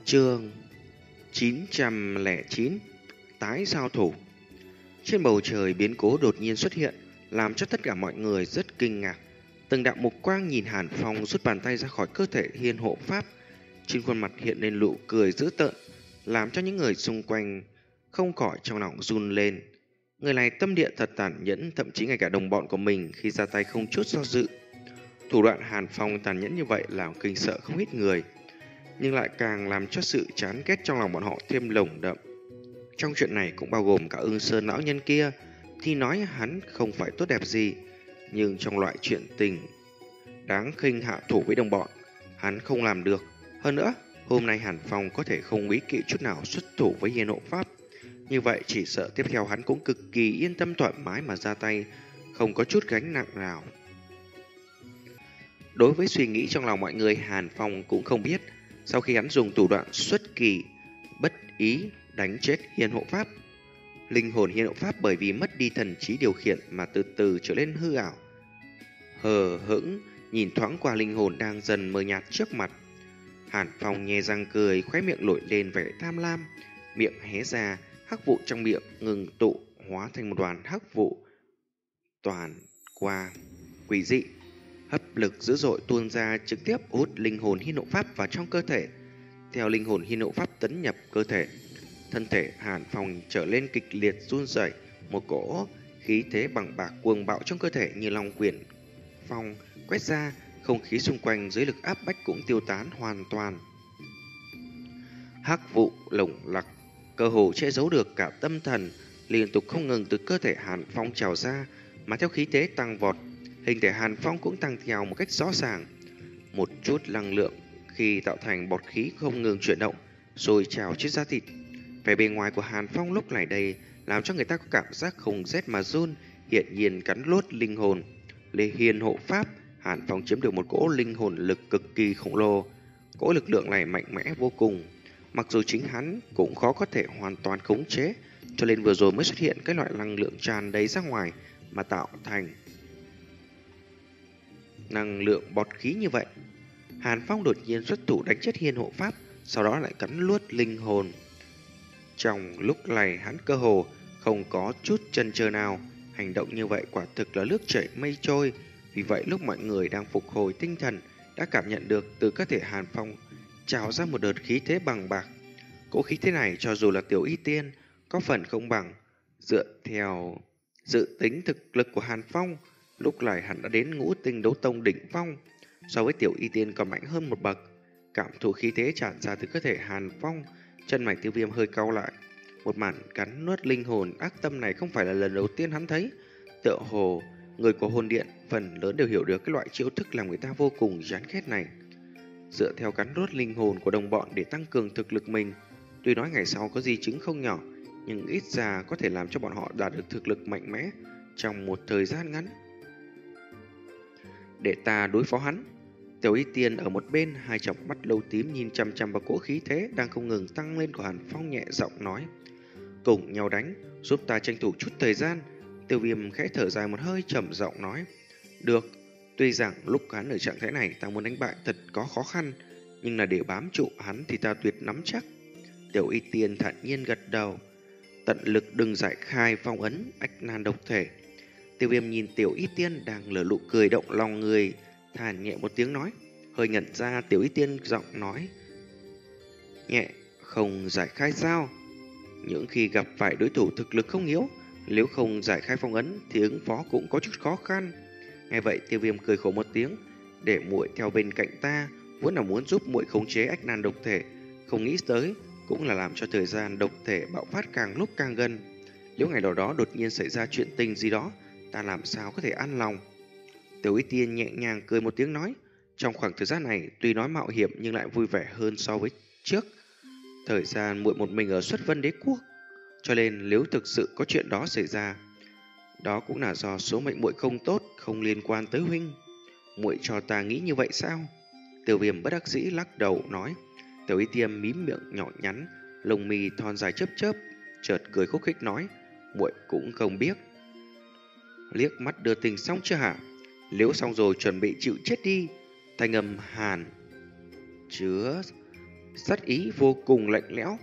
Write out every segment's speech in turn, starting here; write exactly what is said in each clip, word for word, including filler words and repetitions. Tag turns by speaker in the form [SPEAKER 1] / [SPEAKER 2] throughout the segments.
[SPEAKER 1] Chương chín trăm lẻ chín. Tái giao thủ. Trên bầu trời biến cố đột nhiên xuất hiện, làm cho tất cả mọi người rất kinh ngạc. Từng đạo mục quang nhìn Hàn Phong rút bàn tay ra khỏi cơ thể hiên hộ pháp, trên khuôn mặt hiện lên nụ cười dữ tợn, làm cho những người xung quanh không khỏi trong lòng run lên. Người này tâm địa thật tàn nhẫn, thậm chí ngay cả đồng bọn của mình khi ra tay không chút do dự. Thủ đoạn Hàn Phong tàn nhẫn như vậy làm kinh sợ không ít người, nhưng lại càng làm cho sự chán ghét trong lòng bọn họ thêm lồng đậm. Trong chuyện này cũng bao gồm cả Ưng Sơn lão nhân kia, thì nói hắn không phải tốt đẹp gì, nhưng trong loại chuyện tình đáng khinh hạ thủ với đồng bọn, hắn không làm được. Hơn nữa, hôm nay Hàn Phong có thể không quý kỵ chút nào xuất thủ với hiên hộ pháp. Như vậy chỉ sợ tiếp theo hắn cũng cực kỳ yên tâm thoải mái mà ra tay, không có chút gánh nặng nào. Đối với suy nghĩ trong lòng mọi người, Hàn Phong cũng không biết, sau khi hắn dùng thủ đoạn xuất kỳ bất ý đánh chết hiên hộ pháp, linh hồn hiên hộ pháp bởi vì mất đi thần trí điều khiển mà từ từ trở nên hư ảo. Hờ hững nhìn thoáng qua linh hồn đang dần mờ nhạt trước mặt, Hàn Phong nhe răng cười, khóe miệng nổi lên vẻ tham lam, miệng hé ra, hắc vụ trong miệng ngừng tụ hóa thành một đoàn hắc vụ toàn qua quỷ dị, hấp lực dữ dội tuôn ra, trực tiếp hút linh hồn hiên hộ pháp vào trong cơ thể. Theo linh hồn hiên hộ pháp tấn nhập cơ thể, thân thể Hàn Phong trở lên kịch liệt run rẩy, một cỗ khí thế bằng bạc cuồng bạo trong cơ thể như long quyển phong quét ra, không khí xung quanh dưới lực áp bách cũng tiêu tán hoàn toàn. Hắc vụ lồng lặc cơ hồ che giấu được cả tâm thần, liên tục không ngừng từ cơ thể Hàn Phong trào ra, mà theo khí thế tăng vọt, hình thể Hàn Phong cũng tăng theo một cách rõ ràng. Một chút năng lượng khi tạo thành bọt khí không ngừng chuyển động, rồi trào trên da thịt. Vẻ bề ngoài của Hàn Phong lúc này đây làm cho người ta có cảm giác không rét mà run, hiện nhiên cắn lốt linh hồn. Lê hiên hộ pháp, Hàn Phong chiếm được một cỗ linh hồn lực cực kỳ khổng lồ. Cỗ lực lượng này mạnh mẽ vô cùng, mặc dù chính hắn cũng khó có thể hoàn toàn khống chế, cho nên vừa rồi mới xuất hiện cái loại năng lượng tràn đầy ra ngoài mà tạo thành năng lượng bọt khí như vậy. Hàn Phong đột nhiên xuất thủ đánh chết hiên hộ pháp, sau đó lại cắn luốt linh hồn. Trong lúc này hắn cơ hồ không có chút chần chờ nào, hành động như vậy quả thực là nước chảy mây trôi. Vì vậy lúc mọi người đang phục hồi tinh thần đã cảm nhận được từ cơ thể Hàn Phong trào ra một đợt khí thế bằng bạc. Cỗ khí thế này cho dù là tiểu y tiên có phần không bằng. Dựa theo dự tính thực lực của Hàn Phong, lúc này hắn đã đến ngũ tinh đấu tông đỉnh phong, so với tiểu y tiên còn mạnh hơn một bậc. Cảm thụ khí thế tràn ra từ cơ thể Hàn Phong, chân mày Tiêu Viêm hơi cau lại. Một màn cắn nuốt linh hồn ác tâm này không phải là lần đầu tiên hắn thấy. Tựa hồ người của hồn điện phần lớn đều hiểu được cái loại chiêu thức làm người ta vô cùng chán ghét này. Dựa theo cắn nuốt linh hồn của đồng bọn để tăng cường thực lực mình, tuy nói ngày sau có di chứng không nhỏ, nhưng ít ra có thể làm cho bọn họ đạt được thực lực mạnh mẽ trong một thời gian ngắn. Để ta đối phó hắn. Tiểu y tiên ở một bên, hai tròng mắt lâu tím nhìn chằm chằm vào cỗ khí thế đang không ngừng tăng lên của Hàn Phong, nhẹ giọng nói: cùng nhau đánh, giúp ta tranh thủ chút thời gian. Tiêu Viêm khẽ thở dài một hơi, trầm giọng nói: được, tuy rằng lúc hắn ở trạng thái này ta muốn đánh bại thật có khó khăn, nhưng là để bám trụ hắn thì ta tuyệt nắm chắc. Tiểu y tiên thản nhiên gật đầu: tận lực đừng giải khai phong ấn ách nan độc thể. Tiêu Viêm nhìn tiểu y tiên đang lở lụ cười động lòng người, thản nhẹ một tiếng nói. Hơi ngẩn ra, tiểu y tiên giọng nói nhẹ: không giải khai sao? Những khi gặp phải đối thủ thực lực không yếu, nếu không giải khai phong ấn thì ứng phó cũng có chút khó khăn. Nghe vậy Tiêu Viêm cười khổ một tiếng: để muội theo bên cạnh ta vốn là muốn giúp muội khống chế ách nan độc thể, không nghĩ tới cũng là làm cho thời gian độc thể bạo phát càng lúc càng gần. Nếu ngày nào đó đột nhiên xảy ra chuyện tình gì đó, ta làm sao có thể an lòng. Tiểu y tiên nhẹ nhàng cười một tiếng nói: trong khoảng thời gian này tuy nói mạo hiểm nhưng lại vui vẻ hơn so với trước. Thời gian muội một mình ở Xuất Vân Đế Quốc, cho nên nếu thực sự có chuyện đó xảy ra, đó cũng là do số mệnh muội không tốt, không liên quan tới huynh. Muội cho ta nghĩ như vậy sao? Tiêu Viêm bất đắc dĩ lắc đầu nói. Tiểu y tiên mím miệng nhỏ nhắn, lông mi thon dài chớp chớp, chợt cười khúc khích nói: muội cũng không biết. Liếc mắt đưa tình xong chưa hả? Nếu xong rồi chuẩn bị chịu chết đi. Thanh âm hàn chứa sát ý vô cùng lạnh lẽo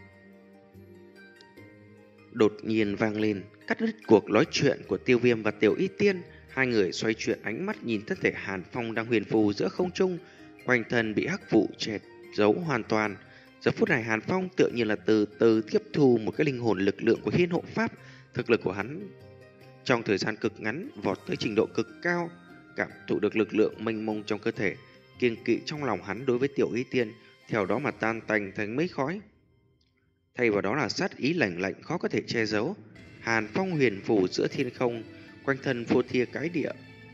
[SPEAKER 1] đột nhiên vang lên, cắt đứt cuộc nói chuyện của Tiêu Viêm và Tiểu Y Tiên. Hai người xoay chuyển ánh mắt nhìn thân thể Hàn Phong đang huyền phù giữa không trung, quanh thân bị hắc vụ che giấu hoàn toàn. Giờ phút này Hàn Phong tựa như là từ từ tiếp thu một cái linh hồn lực lượng của Hiên Hộ Pháp. Thực lực của hắn trong thời gian cực ngắn vọt tới trình độ cực cao, cảm thụ được lực lượng mênh mông trong cơ thể, kiêng kỵ trong lòng hắn đối với Tiểu Y Tiên theo đó mà tan tành thành mây khói. Thay vào đó là sát ý lạnh lạnh khó có thể che giấu. Hàn Phong huyền phù giữa thiên không, quanh thân phô thiên cái địa,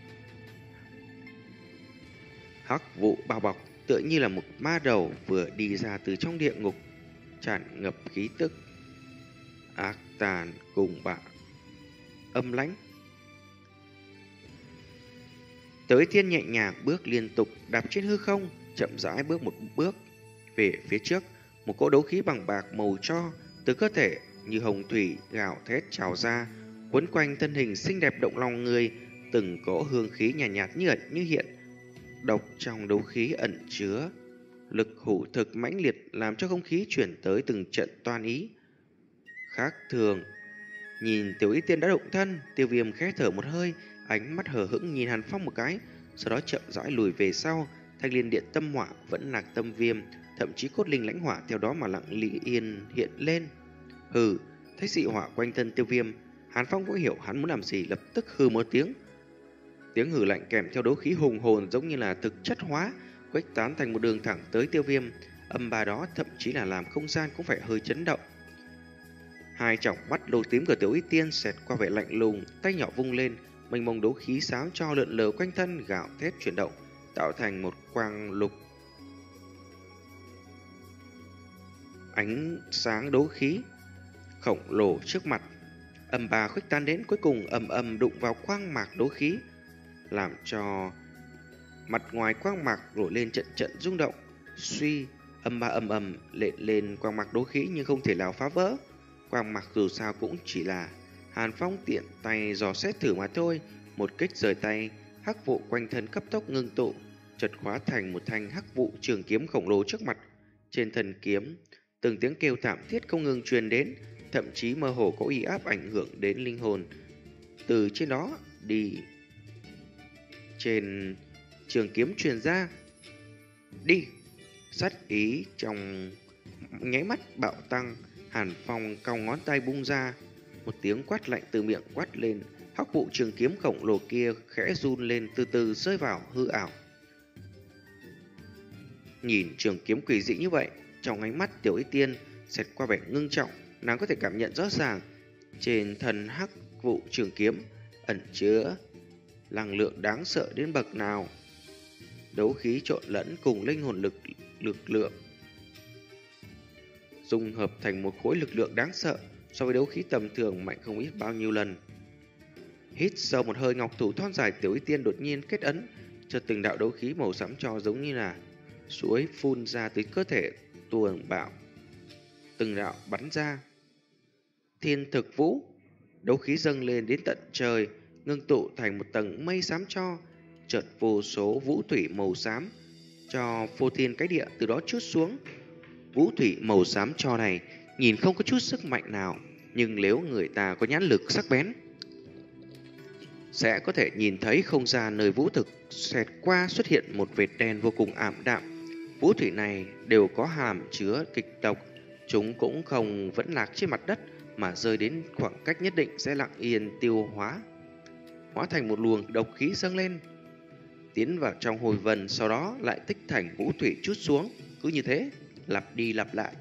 [SPEAKER 1] hắc vụ bao bọc, tựa như là một ma đầu vừa đi ra từ trong địa ngục, tràn ngập khí tức ác tàn cùng bạo âm lãnh. Tới Thiên nhẹ nhàng bước liên tục đạp trên hư không, chậm rãi bước một bước về phía trước. Một cỗ đấu khí bằng bạc màu tro từ cơ thể như hồng thủy gào thét trào ra, quấn quanh thân hình xinh đẹp động lòng người. Từng cỗ hương khí nhàn nhạt, nhạt như ẩn như hiện, độc trong đấu khí ẩn chứa lực hủ thực mãnh liệt, làm cho không khí chuyển tới từng trận toan ý khác thường. Nhìn Tiểu Y Tiên đã động thân, Tiêu Viêm khẽ thở một hơi, ánh mắt hờ hững nhìn Hàn Phong một cái, sau đó chậm rãi lùi về sau. Thanh liên điện tâm hỏa vẫn nạc tâm viêm, thậm chí cốt linh lãnh hỏa theo đó mà lặng lẽ yên hiện lên. Hừ, thấy dị hỏa quanh thân Tiêu Viêm, Hàn Phong cũng hiểu hắn muốn làm gì, lập tức hừ một tiếng. Tiếng hừ lạnh kèm theo đấu khí hùng hồn giống như là thực chất hóa, khuếch tán thành một đường thẳng tới Tiêu Viêm. Âm ba đó thậm chí là làm không gian cũng phải hơi chấn động. Hai tròng mắt lô tím của Tiểu Y Tiên xẹt qua vẻ lạnh lùng, tay nhỏ vung lên, mênh mông đấu khí xám cho lượn lờ quanh thân, gạo thét chuyển động, tạo thành một quang lục ánh sáng đấu khí khổng lồ trước mặt. Âm ba khuếch tán đến cuối cùng ầm ầm đụng vào quang mạc đấu khí, làm cho mặt ngoài quang mạc nổi lên trận trận rung động. Suy, âm ba ầm ầm lệ lên quang mạc đấu khí nhưng không thể nào phá vỡ. Quang mạc dù sao cũng chỉ là Hàn Phong tiện tay dò xét thử mà thôi. Một kích rời tay, hắc vụ quanh thân cấp tốc ngưng tụ, chợt hóa thành một thanh hắc vụ trường kiếm khổng lồ trước mặt. Trên thân kiếm, từng tiếng kêu thảm thiết không ngừng truyền đến, thậm chí mơ hồ có uy áp ảnh hưởng đến linh hồn. Từ trên đó đi trên trường kiếm truyền ra. Đi! Sát ý trong nháy mắt bạo tăng. Hàn Phong cong ngón tay bung ra, một tiếng quát lạnh từ miệng quát lên. Hắc vụ trường kiếm khổng lồ kia khẽ run lên, từ từ rơi vào hư ảo. Nhìn trường kiếm quỷ dị như vậy, trong ánh mắt Tiểu Y Tiên xẹt qua vẻ ngưng trọng. Nàng có thể cảm nhận rõ ràng trên thân hắc vụ trường kiếm ẩn chứa năng lượng đáng sợ đến bậc nào. Đấu khí trộn lẫn cùng linh hồn lực lực lượng dung hợp thành một khối lực lượng đáng sợ, so với đấu khí tầm thường mạnh không ít bao nhiêu lần. Hít sâu một hơi, ngọc thủ thon dài Tiểu Y Tiên đột nhiên kết ấn, chợt từng đạo đấu khí màu xám cho giống như là suối phun ra từ cơ thể tuồng bạo, từng đạo bắn ra. Thiên thực vũ, đấu khí dâng lên đến tận trời, ngưng tụ thành một tầng mây xám cho, chợt vô số vũ thủy màu xám cho phô thiên cái địa từ đó trút xuống. Vũ thủy màu xám cho này nhìn không có chút sức mạnh nào, nhưng nếu người ta có nhãn lực sắc bén, sẽ có thể nhìn thấy không gian nơi vũ thực xẹt qua xuất hiện một vệt đen vô cùng ảm đạm. Vũ thủy này đều có hàm chứa kịch độc, chúng cũng không vẫn lạc trên mặt đất, mà rơi đến khoảng cách nhất định sẽ lặng yên tiêu hóa, hóa thành một luồng độc khí dâng lên, tiến vào trong hồi vần, sau đó lại tích thành vũ thủy trút xuống. Cứ như thế lặp đi lặp lại,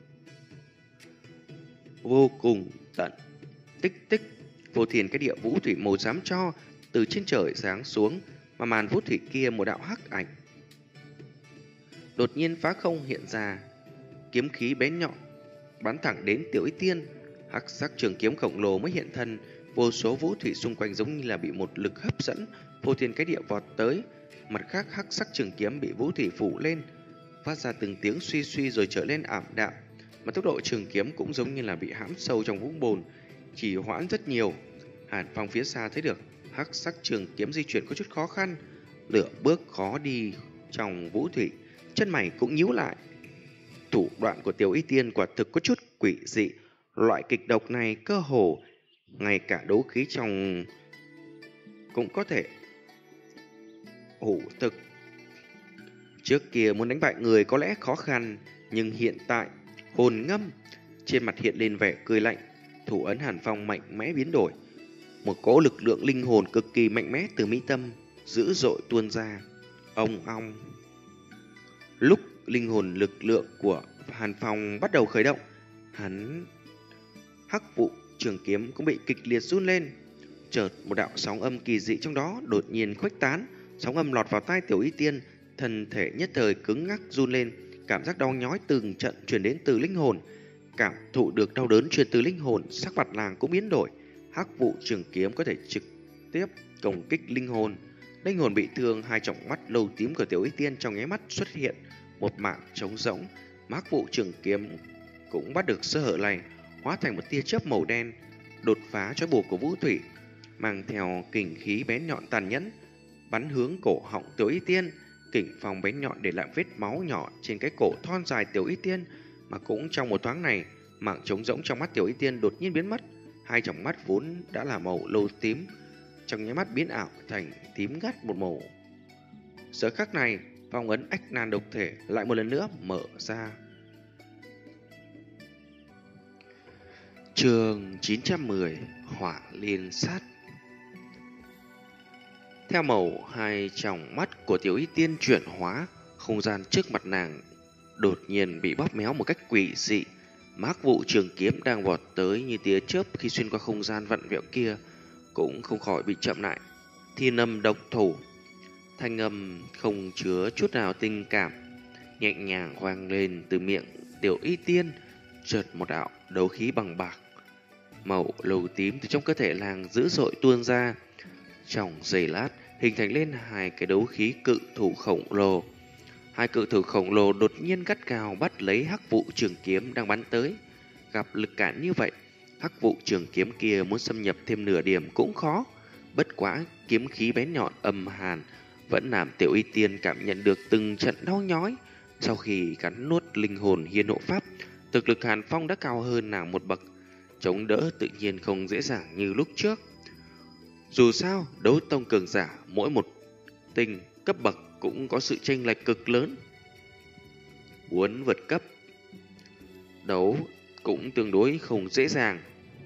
[SPEAKER 1] vô cùng tận. Tích tích, vô thiền cái địa vũ thủy màu xám cho từ trên trời giáng xuống, mà màn vũ thủy kia một đạo hắc ảnh đột nhiên phá không hiện ra, kiếm khí bén nhọn bắn thẳng đến Tiểu Y Tiên. Hắc sắc trường kiếm khổng lồ mới hiện thân, vô số vũ thủy xung quanh giống như là bị một lực hấp dẫn, vô thiên cái địa vọt tới. Mặt khác, hắc sắc trường kiếm bị vũ thủy phủ lên, phát ra từng tiếng suy suy rồi trở lên ảm đạm, mà tốc độ trường kiếm cũng giống như là bị hãm sâu trong vũng bùn, chỉ hoãn rất nhiều. Hàn Phong phía xa thấy được hắc sắc trường kiếm di chuyển có chút khó khăn, lửa bước khó đi trong vũ thủy, chân mày cũng nhíu lại. Thủ đoạn của Tiểu Y Tiên quả thực có chút quỷ dị. Loại kịch độc này cơ hồ ngay cả đấu khí trong cũng có thể hủ thực. Trước kia muốn đánh bại người có lẽ khó khăn, nhưng hiện tại hồn ngâm. Trên mặt hiện lên vẻ cười lạnh, thủ ấn Hàn Phong mạnh mẽ biến đổi. Một cỗ lực lượng linh hồn cực kỳ mạnh mẽ từ mi tâm dữ dội tuôn ra. Ông ong. Lúc linh hồn lực lượng của Hàn Phong bắt đầu khởi động, hắn hắc vụ trường kiếm cũng bị kịch liệt run lên. Chợt một đạo sóng âm kỳ dị trong đó đột nhiên khuếch tán, sóng âm lọt vào tai Tiểu Y Tiên, thân thể nhất thời cứng ngắc run lên, cảm giác đau nhói từng trận truyền đến từ linh hồn. Cảm thụ được đau đớn truyền từ linh hồn, sắc mặt nàng cũng biến đổi. Hắc vụ trường kiếm có thể trực tiếp công kích linh hồn. Linh hồn bị thương, hai tròng mắt lâu tím của Tiểu Y Tiên trong nháy mắt xuất hiện một mảng trống rỗng. Hắc vụ trường kiếm cũng bắt được sơ hở này, hóa thành một tia chớp màu đen, đột phá trói buộc của Vũ Thủy, mang theo kình khí bén nhọn tàn nhẫn, bắn hướng cổ họng Tiểu Y Tiên. Kình phong bén nhọn để lại vết máu nhỏ trên cái cổ thon dài Tiểu Y Tiên, mà cũng trong một thoáng này, mảng trống rỗng trong mắt Tiểu Y Tiên đột nhiên biến mất. Hai tròng mắt vốn đã là màu lâu tím, trong nháy mắt biến ảo thành tím gắt một màu. Giờ khắc này, phong ấn ách nan độc thể lại một lần nữa mở ra. Chương chín trăm mười, Hỏa Liên Sát. Theo màu hai tròng mắt của Tiểu Y Tiên chuyển hóa, không gian trước mặt nàng đột nhiên bị bóp méo một cách quỷ dị. Mác vụ trường kiếm đang vọt tới như tia chớp khi xuyên qua không gian vặn vẹo kia cũng không khỏi bị chậm lại. Thiên âm độc thủ, thanh âm không chứa chút nào tình cảm, nhẹ nhàng vang lên từ miệng Tiểu Y Tiên. Chợt một đạo đấu khí bằng bạc màu lầu tím từ trong cơ thể nàng dữ dội tuôn ra. Trong giây lát hình thành lên hai cái đấu khí cự thủ khổng lồ. Hai cự thủ khổng lồ đột nhiên gắt gao bắt lấy hắc vụ trường kiếm đang bắn tới. Gặp lực cản như vậy, hắc vụ trường kiếm kia muốn xâm nhập thêm nửa điểm cũng khó. Bất quá kiếm khí bén nhọn âm hàn vẫn làm Tiểu Y Tiên cảm nhận được từng trận đau nhói. Sau khi cắn nuốt linh hồn hiên hộ pháp, thực lực Hàn Phong đã cao hơn nàng một bậc, chống đỡ tự nhiên không dễ dàng như lúc trước. Dù sao, đấu tông cường giả mỗi một tinh cấp bậc cũng có sự chênh lệch cực lớn. Muốn vượt cấp đấu cũng tương đối không dễ dàng.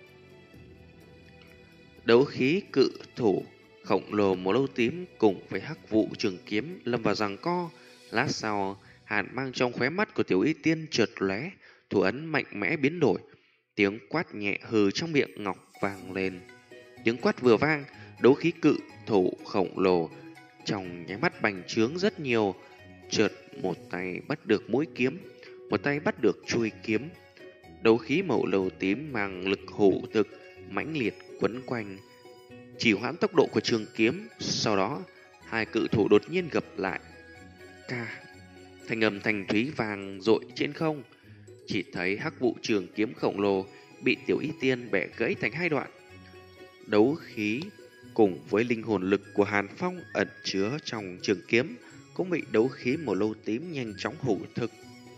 [SPEAKER 1] Đấu khí cự thủ khổng lồ màu lâu tím cùng với hắc vụ trường kiếm lâm vào giằng co. Lát sau, hàn mang trong khóe mắt của Tiểu Y Tiên chợt lóe, thủ ấn mạnh mẽ biến đổi. Tiếng quát nhẹ hừ trong miệng ngọc vang lên. Tiếng quát vừa vang, đấu khí cự thủ khổng lồ trong nháy mắt bành trướng rất nhiều. Chợt một tay bắt được mũi kiếm, một tay bắt được chuôi kiếm. Đấu khí màu lâu tím mang lực hủ thực mãnh liệt quấn quanh, chỉ hoãn tốc độ của trường kiếm. Sau đó, hai cự thủ đột nhiên gập lại. Ca, thanh âm thanh thúy vàng dội trên không. Chỉ thấy hắc vụ trường kiếm khổng lồ bị Tiểu Y Tiên bẻ gãy thành hai đoạn. Đấu khí cùng với linh hồn lực của Hàn Phong ẩn chứa trong trường kiếm cũng bị đấu khí màu lâu tím nhanh chóng hủ thực.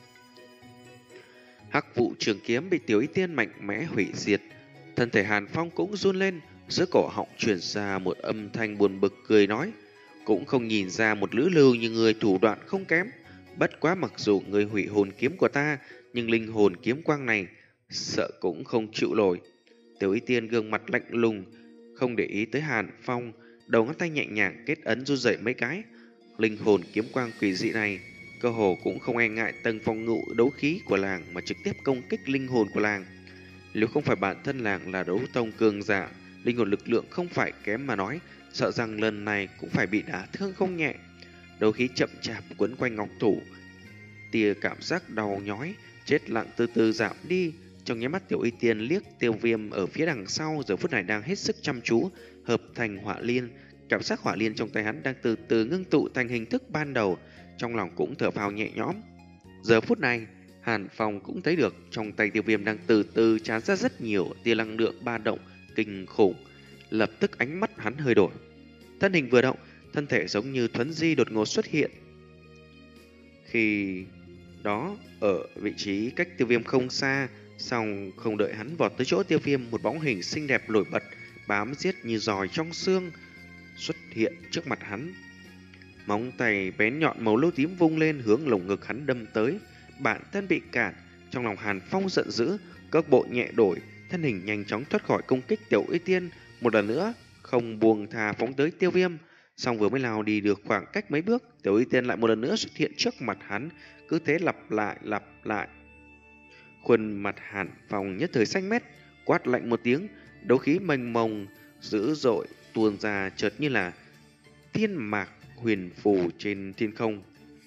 [SPEAKER 1] Hắc vụ trường kiếm bị Tiểu Y Tiên mạnh mẽ hủy diệt. Thân thể Hàn Phong cũng run lên, giữa cổ họng truyền ra một âm thanh buồn bực cười nói: cũng không nhìn ra một lữ lưu như người thủ đoạn không kém. Bất quá mặc dù người hủy hồn kiếm của ta, nhưng linh hồn kiếm quang này sợ cũng không chịu nổi. Tiểu Y Tiên gương mặt lạnh lùng, không để ý tới Hàn Phong, đầu ngón tay nhẹ nhàng kết ấn run rẩy mấy cái. Linh hồn kiếm quang quỷ dị này cơ hồ cũng không e ngại tầng phòng ngự đấu khí của làng mà trực tiếp công kích linh hồn của làng. Nếu không phải bản thân làng là đấu tông cường giả, linh hồn lực lượng không phải kém mà nói, sợ rằng lần này cũng phải bị đả thương không nhẹ. Đấu khí chậm chạp quấn quanh ngọc thủ, tia cảm giác đau nhói chết lặng từ từ giảm đi. Trong nháy mắt, Tiểu Y Tiên liếc Tiêu Viêm ở phía đằng sau, giờ phút này đang hết sức chăm chú hợp thành hỏa liên. Cảm giác hỏa liên trong tay hắn đang từ từ ngưng tụ thành hình thức ban đầu, trong lòng cũng thở phào nhẹ nhõm. Giờ phút này, Hàn Phong cũng thấy được trong tay Tiêu Viêm đang từ từ tràn ra rất nhiều tia năng lượng ba động kinh khủng. Lập tức ánh mắt hắn hơi đổi, thân hình vừa động, thân thể giống như thuấn di đột ngột xuất hiện. Khi đó, ở vị trí cách Tiêu Viêm không xa. Xong không đợi hắn vọt tới chỗ Tiêu Viêm, một bóng hình xinh đẹp nổi bật, bám giết như giòi trong xương, xuất hiện trước mặt hắn. Móng tay bén nhọn màu lô tím vung lên hướng lồng ngực hắn đâm tới. Bản thân bị cản, trong lòng Hàn Phong giận dữ, cước bộ nhẹ đổi, thân hình nhanh chóng thoát khỏi công kích Tiểu Y Tiên, một lần nữa không buông tha phóng tới Tiêu Viêm. Xong vừa mới lao đi được khoảng cách mấy bước, Tiểu Y Tiên lại một lần nữa xuất hiện trước mặt hắn, cứ thế lặp lại lặp lại. Khuôn mặt Hàn Phong nhất thời xanh mét, quát lạnh một tiếng, đấu khí mênh mông dữ dội tuôn ra, chợt như là thiên mạc huyền phù trên thiên không,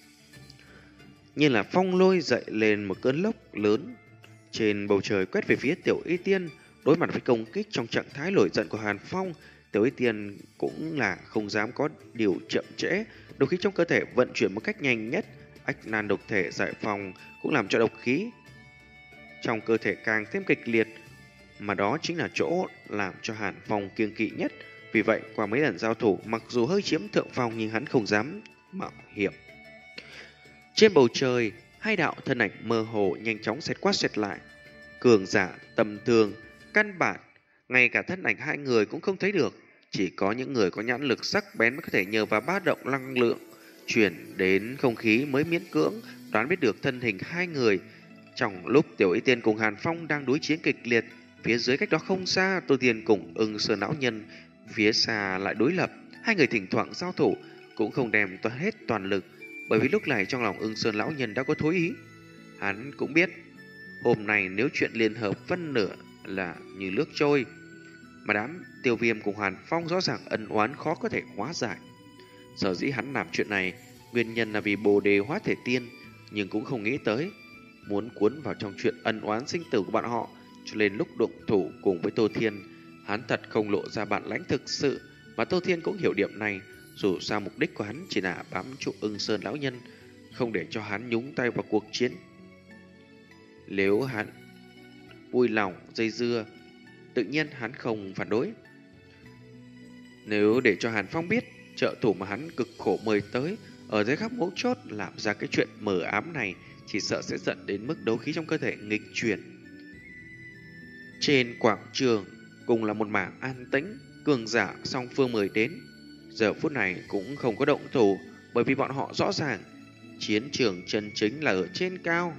[SPEAKER 1] như là phong lôi dậy lên một cơn lốc lớn trên bầu trời quét về phía Tiểu Y Tiên. Đối mặt với công kích trong trạng thái nổi giận của Hàn Phong, Tiểu Y Tiên cũng là không dám có điều chậm trễ, độc khí trong cơ thể vận chuyển một cách nhanh nhất. Ách nan độc thể giải phóng cũng làm cho độc khí trong cơ thể càng thêm kịch liệt, mà đó chính là chỗ làm cho Hàn Phong kiêng kỵ nhất. Vì vậy, qua mấy lần giao thủ, mặc dù hơi chiếm thượng phong nhưng hắn không dám mạo hiểm. Trên bầu trời, hai đạo thân ảnh mơ hồ nhanh chóng xẹt qua xẹt lại. Cường giả tầm thường, căn bản ngay cả thân ảnh hai người cũng không thấy được. Chỉ có những người có nhãn lực sắc bén mới có thể nhờ vào ba động năng lượng chuyển đến không khí mới miễn cưỡng đoán biết được thân hình hai người. Trong lúc Tiểu Y Tiên cùng Hàn Phong đang đối chiến kịch liệt, phía dưới cách đó không xa, Tô Tiên cùng Ưng Sơn lão nhân phía xa lại đối lập. Hai người thỉnh thoảng giao thủ cũng không đem toàn hết toàn lực, bởi vì lúc này trong lòng Ưng Sơn lão nhân đã có thối ý. Hắn cũng biết hôm nay nếu chuyện liên hợp phân nửa là như nước trôi, mà đám Tiêu Viêm cùng Hàn Phong rõ ràng ân oán khó có thể hóa giải. Sở dĩ hắn làm chuyện này, nguyên nhân là vì Bồ Đề hóa thể tiên, nhưng cũng không nghĩ tới muốn cuốn vào trong chuyện ân oán sinh tử của bọn họ, cho nên lúc động thủ cùng với Tô Thiên, hắn thật không lộ ra bản lãnh thực sự, mà Tô Thiên cũng hiểu điểm này. Dù sao mục đích của hắn chỉ là bám trụ Ưng Sơn lão nhân, không để cho hắn nhúng tay vào cuộc chiến. Nếu hắn vui lòng dây dưa, tự nhiên hắn không phản đối. Nếu để cho Hàn Phong biết trợ thủ mà hắn cực khổ mời tới ở dưới khắp mấu chốt làm ra cái chuyện mờ ám này, chỉ sợ sẽ dẫn đến mức đấu khí trong cơ thể nghịch chuyển. Trên quảng trường cùng là một mảng an tĩnh, cường giả song phương mời đến giờ phút này cũng không có động thủ, bởi vì bọn họ rõ ràng chiến trường chân chính là ở trên cao,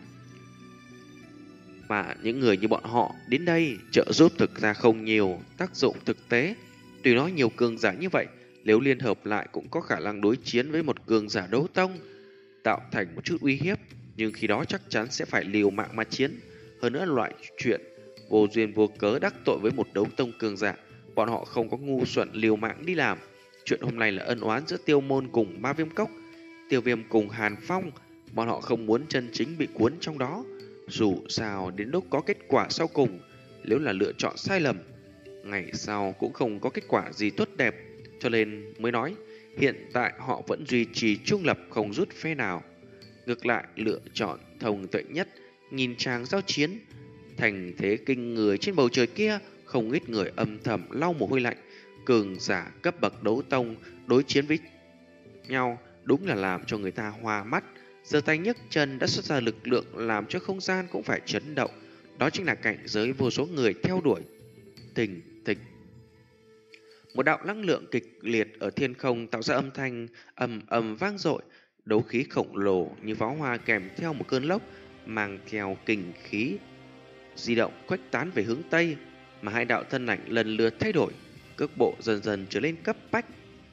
[SPEAKER 1] mà những người như bọn họ đến đây trợ giúp thực ra không nhiều tác dụng thực tế. Tuy nói nhiều cường giả như vậy, nếu liên hợp lại cũng có khả năng đối chiến với một cường giả đấu tông, tạo thành một chút uy hiếp, nhưng khi đó chắc chắn sẽ phải liều mạng mà chiến. Hơn nữa loại chuyện vô duyên vô cớ đắc tội với một đấu tông cường giả, bọn họ không có ngu xuẩn liều mạng đi làm. Chuyện hôm nay là ân oán giữa Tiêu Môn cùng Ba Viêm Cốc, Tiêu Viêm cùng Hàn Phong, bọn họ không muốn chân chính bị cuốn trong đó. Dù sao đến lúc có kết quả sau cùng, nếu là lựa chọn sai lầm, ngày sau cũng không có kết quả gì tốt đẹp, cho nên mới nói hiện tại họ vẫn duy trì trung lập, không rút phe nào. Ngược lại lựa chọn thông tuệ nhất, nhìn chàng giao chiến thành thế kinh người trên bầu trời kia, không ít người âm thầm lau mồ hôi lạnh. Cường giả cấp bậc đấu tông đối chiến với nhau đúng là làm cho người ta hoa mắt. Giơ tay nhấc chân đã xuất ra lực lượng làm cho không gian cũng phải chấn động. Đó chính là cảnh giới vô số người theo đuổi. Tình tịch. Một đạo năng lượng kịch liệt ở thiên không tạo ra âm thanh ầm ầm vang dội, đấu khí khổng lồ như pháo hoa kèm theo một cơn lốc mang theo kình khí di động khuếch tán về hướng tây, mà hai đạo thân ảnh lần lượt thay đổi, cước bộ dần dần trở lên cấp bách.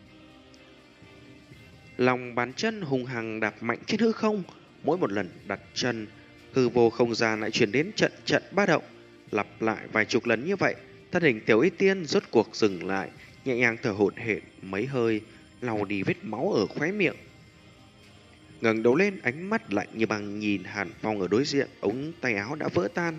[SPEAKER 1] Lòng bàn chân hùng hằng đạp mạnh trên hư không, mỗi một lần đặt chân, hư vô không gian lại truyền đến trận trận ba động. Lặp lại vài chục lần như vậy, thân hình Tiểu Y Tiên rốt cuộc dừng lại, nhẹ nhàng thở hổn hển mấy hơi, lau đi vết máu ở khóe miệng. Ngẩng đầu lên, ánh mắt lạnh như băng nhìn Hàn Phong ở đối diện, ống tay áo đã vỡ tan.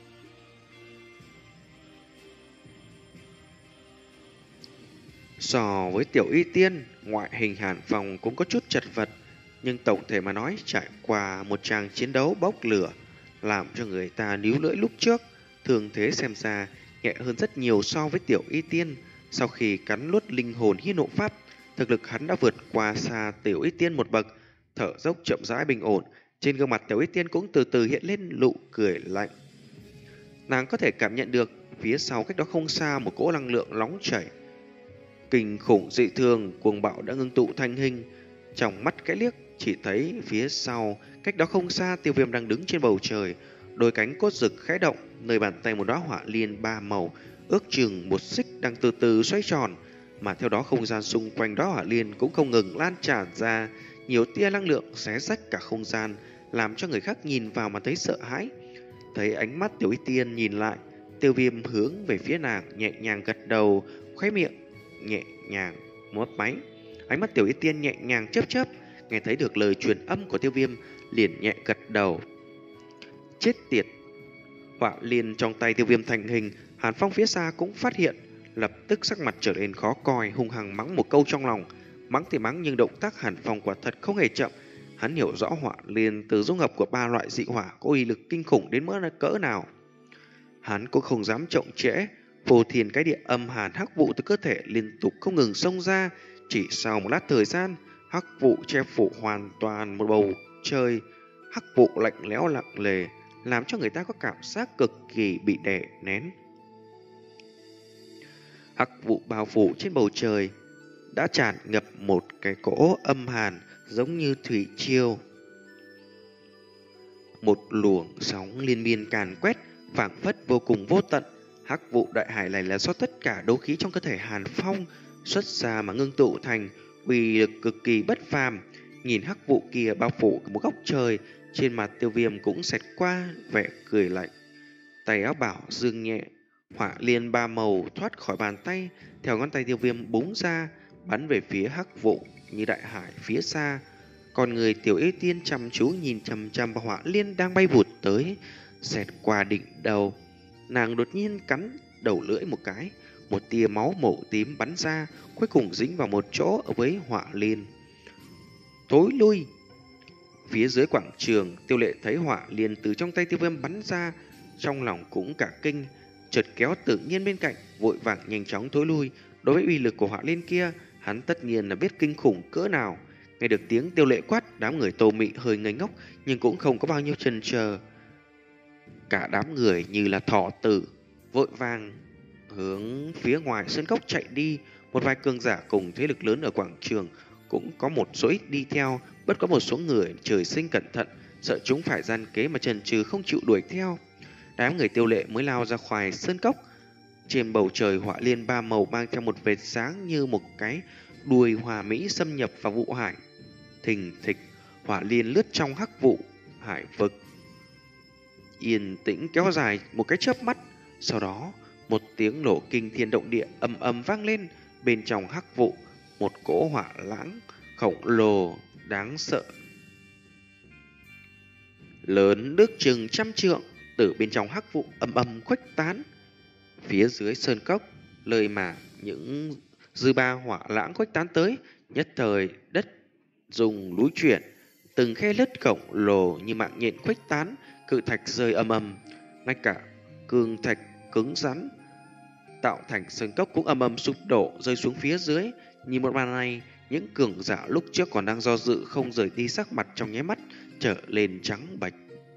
[SPEAKER 1] So với Tiểu Y Tiên, ngoại hình Hàn Phong cũng có chút chật vật, nhưng tổng thể mà nói, trải qua một tràng chiến đấu bốc lửa làm cho người ta níu lưỡi lúc trước, thường thế xem ra nhẹ hơn rất nhiều so với Tiểu Y Tiên. Sau khi cắn nuốt linh hồn hiên hộ pháp, thực lực hắn đã vượt qua xa Tiểu Y Tiên một bậc. Thở dốc chậm rãi bình ổn, Trên gương mặt Tiểu Y Tiên cũng từ từ hiện lên nụ cười lạnh. Nàng có thể cảm nhận được phía sau cách đó không xa một cỗ năng lượng nóng chảy kinh khủng dị thường cuồng bạo đã ngưng tụ thành hình. Trong mắt cái liếc chỉ thấy phía sau cách đó không xa Tiêu Viêm đang đứng trên bầu trời, đôi cánh cốt rực khẽ động, nơi bàn tay một đóa hỏa liên ba màu ước chừng một xích đang từ từ xoay tròn, mà theo đó không gian xung quanh đóa hỏa liên cũng không ngừng lan tràn ra nhiều tia năng lượng xé rách cả không gian, làm cho người khác nhìn vào mà thấy sợ hãi. Thấy ánh mắt Tiểu Y Tiên nhìn lại, Tiêu Viêm hướng về phía nàng nhẹ nhàng gật đầu, khóe miệng nhẹ nhàng móp máy. Ánh mắt Tiểu Y Tiên nhẹ nhàng chớp chớp, nghe thấy được lời truyền âm của Tiêu Viêm, liền nhẹ gật đầu. Chết tiệt! Hỏa liên trong tay Tiêu Viêm thành hình, Hàn Phong phía xa cũng phát hiện, lập tức sắc mặt trở nên khó coi, hung hăng mắng một câu trong lòng. Mắng thì mắng nhưng động tác Hàn Phong quả thật không hề chậm. Hắn hiểu rõ hỏa liên từ dung hợp của ba loại dị hỏa có uy lực kinh khủng đến mức cỡ nào. Hắn cũng không dám chậm trễ, phù thiền cái địa âm hàn hắc vụ từ cơ thể liên tục không ngừng xông ra. Chỉ sau một lát thời gian, hắc vụ che phủ hoàn toàn một bầu trời. Hắc vụ lạnh lẽo lặng lề, làm cho người ta có cảm giác cực kỳ bị đè nén. Hắc vụ bao phủ trên bầu trời đã tràn ngập một cái cỗ âm hàn giống như thủy triều. Một luồng sóng liên miên càn quét, phảng phất vô cùng vô tận. Hắc vụ đại hải này là do tất cả đấu khí trong cơ thể Hàn Phong xuất ra mà ngưng tụ thành, uy lực cực kỳ bất phàm. Nhìn hắc vụ kia bao phủ một góc trời, trên mặt Tiêu Viêm cũng xẹt qua vẻ cười lạnh. Tay áo bảo dương nhẹ, hỏa liên ba màu thoát khỏi bàn tay, theo ngón tay Tiêu Viêm búng ra, bắn về phía hắc vụ như đại hải phía xa. Còn người Tiểu Y Tiên chăm chú nhìn chằm chằm vào hỏa liên đang bay vụt tới, xẹt qua đỉnh đầu. Nàng đột nhiên cắn đầu lưỡi một cái, một tia máu màu tím bắn ra, cuối cùng dính vào một chỗ ở với hỏa liên. Thối lui! Phía dưới quảng trường, Tiêu Lệ thấy hỏa liên từ trong tay Tiêu Viêm bắn ra, trong lòng cũng cả kinh, chợt kéo tự nhiên bên cạnh, vội vàng nhanh chóng thối lui. Đối với uy lực của hỏa liên kia, hắn tất nhiên là biết kinh khủng cỡ nào. Nghe được tiếng Tiêu Lệ quát, đám người Tô Mị hơi ngây ngốc, nhưng cũng không có bao nhiêu chần chờ. Cả đám người như là thỏ tử, vội vàng hướng phía ngoài sân cốc chạy đi. Một vài cường giả cùng thế lực lớn ở quảng trường cũng có một số ít đi theo, bất có một số người trời sinh cẩn thận, sợ chúng phải gian kế mà chần chừ không chịu đuổi theo. Đám người Tiêu Lệ mới lao ra khỏi sơn cốc. Trên bầu trời hỏa liên ba màu mang theo một vệt sáng như một cái đuôi hòa mỹ xâm nhập vào vụ hải. Thình thịch, hỏa liên lướt trong hắc vụ hải vực, yên tĩnh kéo dài một cái chớp mắt. Sau đó một tiếng nổ kinh thiên động địa ầm ầm vang lên. Bên trong hắc vụ, một cỗ hỏa lãng khổng lồ đáng sợ lớn nước chừng trăm trượng từ bên trong hắc vụ ầm ầm khuếch tán. Phía dưới sơn cốc, lời mà những dư ba hỏa lãng khuếch tán tới, nhất thời đất dùng núi chuyển, từng khe lứt khổng lồ như mạng nhện khuếch tán, cự thạch rơi ầm ầm, ngay cả cương thạch cứng rắn tạo thành sơn cốc cũng ầm ầm sụp đổ rơi xuống phía dưới. Nhìn một màn này, những cường giả lúc trước còn đang do dự không rời đi, sắc mặt trong nháy mắt trở lên trắng bệch.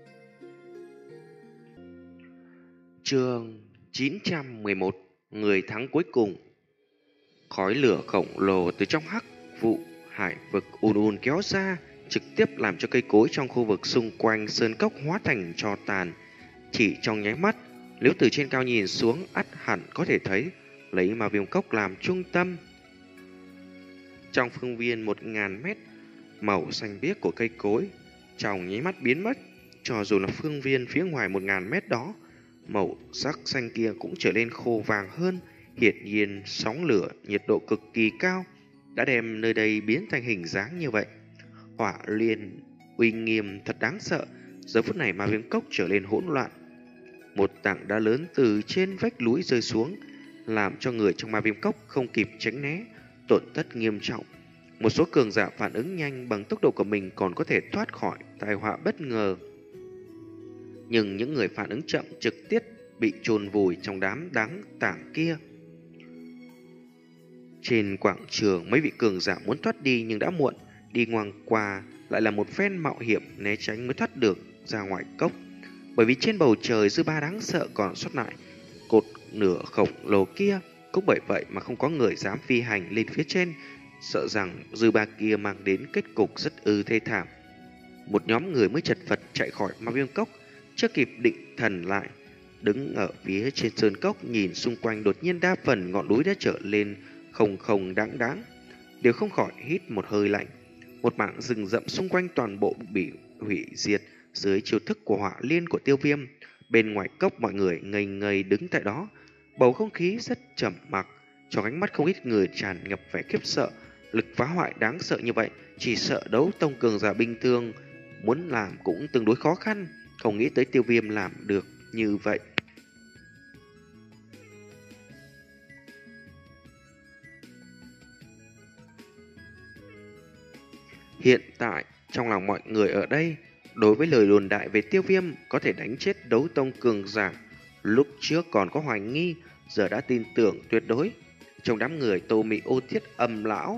[SPEAKER 1] Chương chín trăm mười một, người thắng cuối cùng. Khói lửa khổng lồ từ trong hắc vụ hải vực ùn ùn kéo ra, trực tiếp làm cho cây cối trong khu vực xung quanh sơn cốc hóa thành tro tàn. Chỉ trong nháy mắt, nếu từ trên cao nhìn xuống, ắt hẳn có thể thấy, lấy mà viêm cốc làm trung tâm. Trong phương viên một ngàn mét, màu xanh biếc của cây cối trong nháy mắt biến mất. Cho dù là phương viên phía ngoài một ngàn mét đó, màu sắc xanh kia cũng trở nên khô vàng hơn. Hiển nhiên sóng lửa nhiệt độ cực kỳ cao đã đem nơi đây biến thành hình dáng như vậy. Hỏa liên uy nghiêm thật đáng sợ. Giờ phút này mà viêm cốc trở nên hỗn loạn. Một tảng đá lớn từ trên vách núi rơi xuống, làm cho người trong ma viêm cốc không kịp tránh né, tổn thất nghiêm trọng. Một số cường giả phản ứng nhanh bằng tốc độ của mình còn có thể thoát khỏi tai họa bất ngờ. Nhưng những người phản ứng chậm trực tiếp bị chôn vùi trong đám đắng tảng kia. Trên quảng trường, mấy vị cường giả muốn thoát đi nhưng đã muộn. đi ngang qua lại là một phen mạo hiểm né tránh mới thoát được ra ngoài cốc. Bởi vì trên bầu trời dư ba đáng sợ còn xuất lại, cột nửa khổng lồ kia, cũng bởi vậy mà không có người dám phi hành lên phía trên, sợ rằng dư ba kia mang đến kết cục rất ư thê thảm. Một nhóm người mới chật vật chạy khỏi ma viêm cốc, chưa kịp định thần lại, đứng ở phía trên sơn cốc nhìn xung quanh, đột nhiên đa phần ngọn núi đã trở lên không không đáng đáng, đều không khỏi hít một hơi lạnh. Một mảng rừng rậm xung quanh toàn bộ bị hủy diệt dưới chiêu thức của hỏa liên của Tiêu Viêm. Bên ngoài cốc mọi người ngây ngây đứng tại đó, bầu không khí rất trầm mặc, trong ánh mắt không ít người tràn ngập vẻ khiếp sợ. Lực phá hoại đáng sợ như vậy, chỉ sợ đấu tông cường giả bình thường muốn làm cũng tương đối khó khăn, không nghĩ tới Tiêu Viêm làm được như vậy. Hiện tại, trong lòng mọi người ở đây, đối với lời đồn đại về Tiêu Viêm có thể đánh chết đấu tông cường giả, lúc trước còn có hoài nghi, giờ đã tin tưởng tuyệt đối. Trong đám người Tô Mị, Ô Thiết, Âm Lão,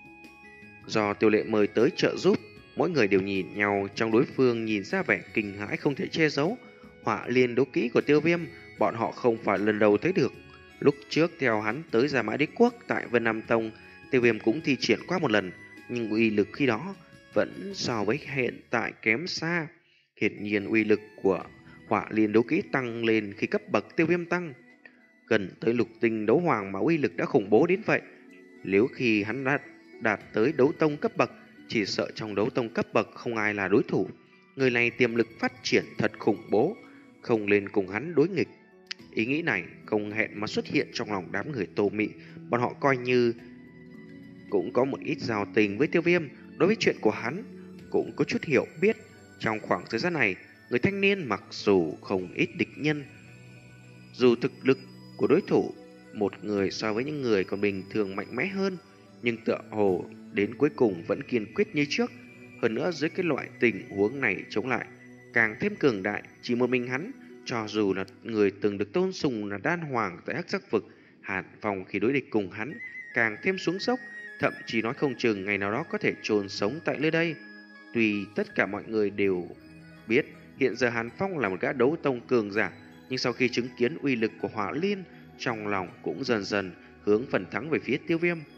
[SPEAKER 1] do Tiêu Lệ mời tới trợ giúp, mỗi người đều nhìn nhau, trong đối phương nhìn ra vẻ kinh hãi không thể che giấu. Hỏa liên đấu kỹ của Tiêu Viêm, bọn họ không phải lần đầu thấy được. Lúc trước theo hắn tới Gia Mã Đế Quốc tại Vân Nam Tông, Tiêu Viêm cũng thi triển qua một lần, nhưng uy lực khi đó vẫn so với hiện tại kém xa. Hiển nhiên uy lực của hỏa liên đấu kỹ tăng lên khi cấp bậc Tiêu Viêm tăng. Gần tới lục tinh đấu hoàng mà uy lực đã khủng bố đến vậy. Nếu khi hắn đã đạt tới đấu tông cấp bậc, chỉ sợ trong đấu tông cấp bậc không ai là đối thủ. Người này tiềm lực phát triển thật khủng bố, không lên cùng hắn đối nghịch. Ý nghĩ này không hẹn mà xuất hiện trong lòng đám người Tô Mị. Bọn họ coi như cũng có một ít giao tình với Tiêu Viêm, đối với chuyện của hắn cũng có chút hiểu biết. Trong khoảng thời gian này, người thanh niên mặc dù không ít địch nhân, dù thực lực của đối thủ một người so với những người còn bình thường mạnh mẽ hơn, nhưng tựa hồ đến cuối cùng vẫn kiên quyết như trước. Hơn nữa dưới cái loại tình huống này chống lại càng thêm cường đại. Chỉ một mình hắn, cho dù là người từng được tôn sùng là đan hoàng tại Hắc Giác Vực, Hàn Phong khi đối địch cùng hắn càng thêm xuống dốc, thậm chí nói không chừng ngày nào đó có thể chôn sống tại nơi đây. Tuy tất cả mọi người đều biết hiện giờ Hàn Phong là một gã đấu tông cường giả, nhưng sau khi chứng kiến uy lực của Hỏa Liên, trong lòng cũng dần dần hướng phần thắng về phía Tiêu Viêm.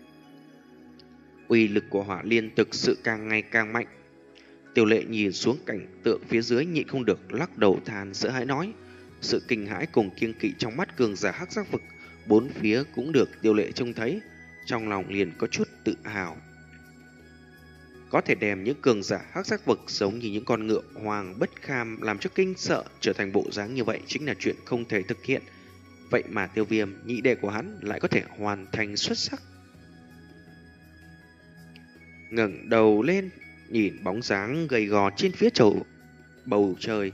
[SPEAKER 1] Uy lực của Hỏa Liên thực sự càng ngày càng mạnh. Tiêu Lệ nhìn xuống cảnh tượng phía dưới nhịn không được lắc đầu than sợ hãi nói. Sự kinh hãi cùng kiêng kỵ trong mắt cường giả Hắc Giác Vực bốn phía cũng được Tiêu Lệ trông thấy, trong lòng liền có chút tự hào. Có thể đem những cường giả Hắc Giác Vực giống như những con ngựa hoàng bất kham làm cho kinh sợ trở thành bộ dáng như vậy chính là chuyện không thể thực hiện. Vậy mà Tiêu Viêm, nhị đệ của hắn, lại có thể hoàn thành xuất sắc. Ngẩng đầu lên nhìn bóng dáng gầy gò trên phía chầu bầu trời,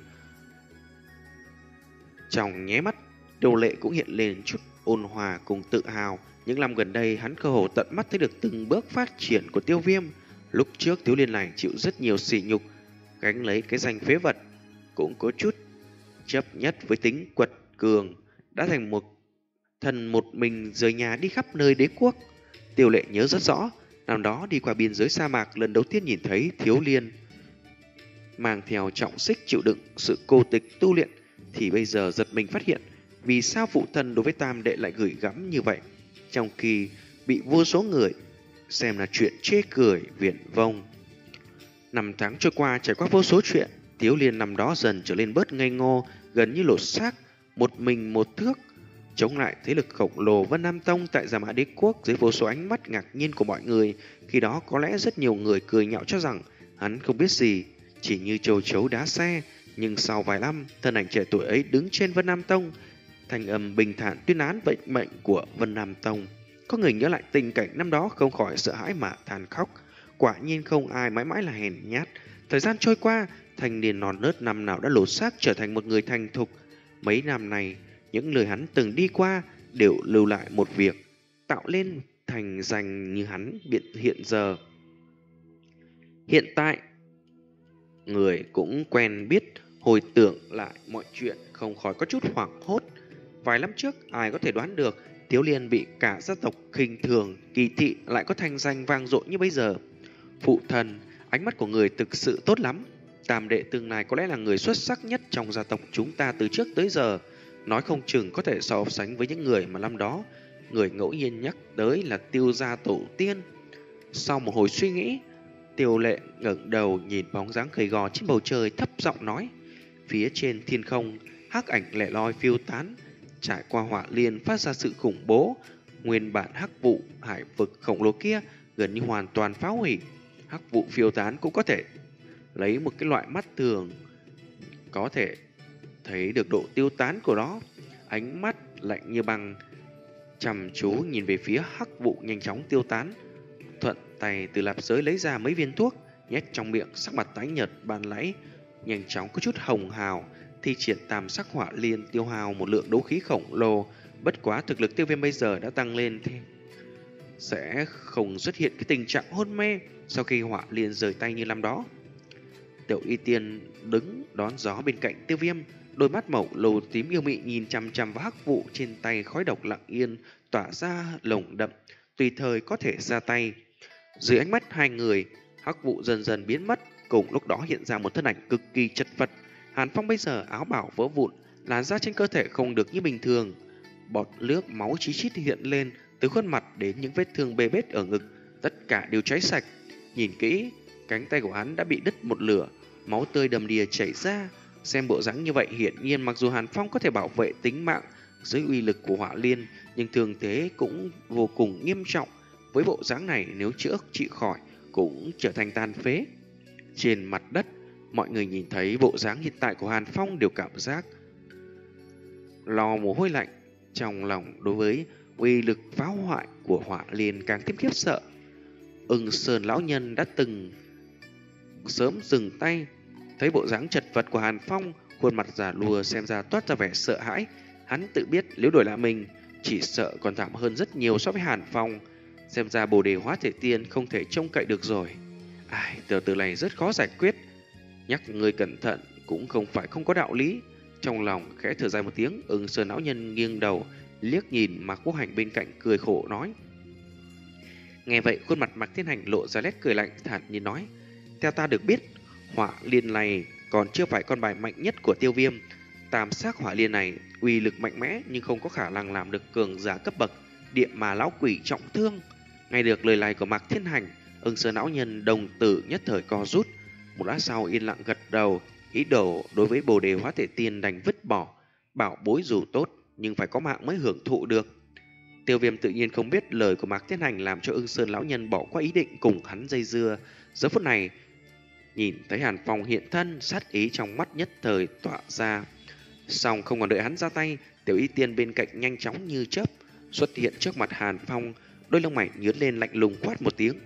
[SPEAKER 1] trong nháy mắt Tiêu Lệ cũng hiện lên chút ôn hòa cùng tự hào. Những năm gần đây hắn cơ hồ tận mắt thấy được từng bước phát triển của Tiêu Viêm. Lúc trước thiếu liên này chịu rất nhiều sỉ nhục, gánh lấy cái danh phế vật, cũng có chút chấp nhất với tính quật cường, đã thành một thần một mình rời nhà đi khắp nơi đế quốc. Tiêu Lệ nhớ rất rõ, năm đó đi qua biên giới sa mạc, lần đầu tiên nhìn thấy thiếu liên mang theo trọng xích chịu đựng sự cô tịch tu luyện, thì bây giờ giật mình phát hiện vì sao phụ thân đối với tam đệ lại gửi gắm như vậy, trong khi bị vô số người xem là chuyện chê cười viển vông. Năm tháng trôi qua, trải qua vô số chuyện, Thiếu Liên năm đó dần trở lên bớt ngây ngô, gần như lột xác, một mình một thước, chống lại thế lực khổng lồ Vân Nam Tông tại Gia Mã Đế Quốc dưới vô số ánh mắt ngạc nhiên của mọi người. Khi đó có lẽ rất nhiều người cười nhạo cho rằng hắn không biết gì, chỉ như châu chấu đá xe. Nhưng sau vài năm, thân ảnh trẻ tuổi ấy đứng trên Vân Nam Tông, thanh âm bình thản tuyên án vận mệnh của Vân Nam Tông. Có người nhớ lại tình cảnh năm đó không khỏi sợ hãi mà than khóc. Quả nhiên không ai mãi mãi là hèn nhát. Thời gian trôi qua, thanh niên non nớt năm nào đã lột xác trở thành một người thành thục. Mấy năm này, những lời hắn từng đi qua đều lưu lại một việc, tạo lên thành danh như hắn biện hiện giờ. Hiện tại, người cũng quen biết, hồi tưởng lại mọi chuyện không khỏi có chút hoảng hốt. Vài năm trước, ai có thể đoán được Thiếu Liên bị cả gia tộc khinh thường, kỳ thị lại có thành danh vang dội như bây giờ. Phụ thần, ánh mắt của người thực sự tốt lắm. Tam đệ tương lai có lẽ là người xuất sắc nhất trong gia tộc chúng ta từ trước tới giờ. Nói không chừng có thể so sánh với những người mà năm đó người ngẫu nhiên nhắc tới là Tiêu gia tổ tiên. Sau một hồi suy nghĩ, Tiêu Lệ ngẩng đầu nhìn bóng dáng gầy gò trên bầu trời, thấp giọng nói: phía trên thiên không, hắc ảnh lẻ loi phiêu tán, trải qua hỏa liên phát ra sự khủng bố. Nguyên bản hắc vụ hải vực khổng lồ kia gần như hoàn toàn phá hủy. Hắc vụ phiêu tán cũng có thể lấy một cái loại mắt thường có thể thấy được độ tiêu tán của nó. Ánh mắt lạnh như băng chăm chú nhìn về phía hắc vụ nhanh chóng tiêu tán. Thuận tay từ lạp giới lấy ra mấy viên thuốc, nhét trong miệng, sắc mặt tái nhợt ban nãy nhanh chóng có chút hồng hào, thi triển tam sắc hỏa liên tiêu hao một lượng đấu khí khổng lồ. Bất quá thực lực Tiêu Viêm bây giờ đã tăng lên thì sẽ không xuất hiện cái tình trạng hôn mê sau khi hỏa liên rời tay như năm đó. Tiểu Y Tiên đứng đón gió bên cạnh Tiêu Viêm, đôi mắt màu lồ tím yêu mị nhìn chằm chằm vào hắc vụ trên tay, khói độc lặng yên tỏa ra lồng đậm, tùy thời có thể ra tay. Dưới ánh mắt hai người, hắc vụ dần dần biến mất, cùng lúc đó hiện ra một thân ảnh cực kỳ chật vật. Hàn Phong bây giờ áo bào vỡ vụn, làn da trên cơ thể không được như bình thường, bọt nước máu chí chít hiện lên từ khuôn mặt đến những vết thương bê bết ở ngực, tất cả đều cháy sạch. Nhìn kỹ, cánh tay của hắn đã bị đứt một lửa, máu tươi đầm đìa chảy ra. Xem bộ dáng như vậy, hiển nhiên mặc dù Hàn Phong có thể bảo vệ tính mạng dưới uy lực của hỏa liên, nhưng thương thế cũng vô cùng nghiêm trọng. Với bộ dáng này, nếu chữa trị khỏi cũng trở thành tàn phế. Trên mặt đất, mọi người nhìn thấy bộ dáng hiện tại của Hàn Phong đều cảm giác lò mồ hôi lạnh. Trong lòng đối với uy lực phá hoại của hỏa liên càng thêm khiếp sợ. Ưng Sơn lão nhân đã từng sớm dừng tay, thấy bộ dáng chật vật của Hàn Phong, khuôn mặt già lùa xem ra toát ra vẻ sợ hãi. Hắn tự biết nếu đổi lại mình, chỉ sợ còn thảm hơn rất nhiều so với Hàn Phong. Xem ra Bồ Đề Hóa Thể Tiên không thể trông cậy được rồi. Ai, từ từ này rất khó giải quyết. Nhắc người cẩn thận cũng không phải không có đạo lý. Trong lòng khẽ thở dài một tiếng, Ưng Sơn lão nhân nghiêng đầu liếc nhìn Mạc Quốc Hành bên cạnh, cười khổ nói. Nghe vậy, khuôn mặt Mạc Thiên Hành lộ ra nét cười lạnh, thản nhiên nói: theo ta được biết, hỏa liên này còn chưa phải con bài mạnh nhất của Tiêu Viêm. Tam sắc hỏa liên này uy lực mạnh mẽ nhưng không có khả năng làm được cường giả cấp bậc địa mà lão quỷ trọng thương. Nghe được lời này của Mạc Thiên Hành, Ưng Sơn lão nhân đồng tử nhất thời co rút, một lát sau yên lặng gật đầu, ý đồ đối với Bồ Đề Hóa Thể Tiên đành vứt bỏ. Bảo bối dù tốt nhưng phải có mạng mới hưởng thụ được. Tiêu Viêm tự nhiên không biết lời của Mạc Thiên Hành làm cho Ưng Sơn lão nhân bỏ qua ý định cùng hắn dây dưa. Giờ phút này nhìn thấy Hàn Phong hiện thân, sát ý trong mắt nhất thời tỏa ra. Xong không còn đợi hắn ra tay, Tiểu Y Tiên bên cạnh nhanh chóng như chớp xuất hiện trước mặt Hàn Phong, đôi lông mày nhướng lên lạnh lùng quát một tiếng: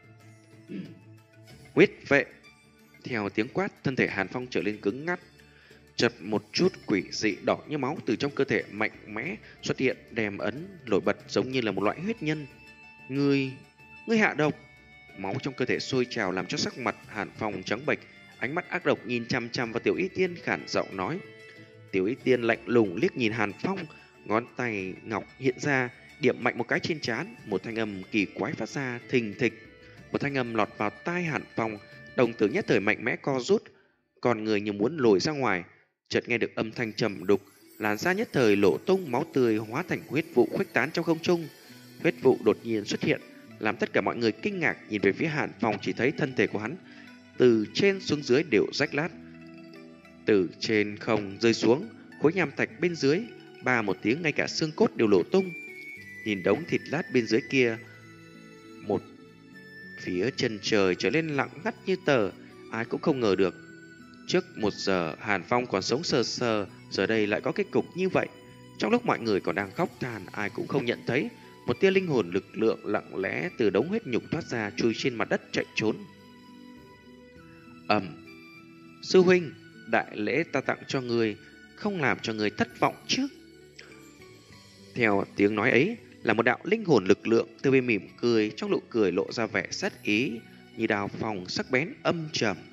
[SPEAKER 1] huyết vệ. Theo tiếng quát, thân thể Hàn Phong trở lên cứng ngắt, chợt một chút quỷ dị đỏ như máu từ trong cơ thể mạnh mẽ xuất hiện, đem ấn nổi bật giống như là một loại huyết nhân. Ngươi, ngươi hạ độc! Máu trong cơ thể sôi trào làm cho sắc mặt Hàn Phong trắng bệch, ánh mắt ác độc nhìn chăm chăm vào Tiểu Y Tiên, khản giọng nói. Tiểu Y Tiên lạnh lùng liếc nhìn Hàn Phong, ngón tay ngọc hiện ra, điểm mạnh một cái trên trán, một thanh âm kỳ quái phát ra thình thịch. Một thanh âm lọt vào tai Hàn Phong, đồng tử nhất thời mạnh mẽ co rút, còn người như muốn lồi ra ngoài. Chợt nghe được âm thanh trầm đục, làn da nhất thời lộ tung, máu tươi hóa thành huyết vụ khuếch tán trong không trung. Huyết vụ đột nhiên xuất hiện, làm tất cả mọi người kinh ngạc nhìn về phía Hàn Phong, chỉ thấy thân thể của hắn từ trên xuống dưới đều rách lát, từ trên không rơi xuống, khối nham thạch bên dưới ba một tiếng ngay cả xương cốt đều lộ tung. Nhìn đống thịt lát bên dưới kia, một phía chân trời trở lên lặng ngắt như tờ, ai cũng không ngờ được. Trước một giờ Hàn Phong còn sống sờ sờ, giờ đây lại có kết cục như vậy. Trong lúc mọi người còn đang khóc than, ai cũng không nhận thấy một tia linh hồn lực lượng lặng lẽ từ đống huyết nhục thoát ra, chui trên mặt đất chạy trốn. Ầm, sư huynh, đại lễ ta tặng cho người, không làm cho người thất vọng chứ? Theo tiếng nói ấy là một đạo linh hồn lực lượng. Tiêu Viêm mỉm cười, trong nụ cười lộ ra vẻ sát ý như đào phòng sắc bén âm trầm.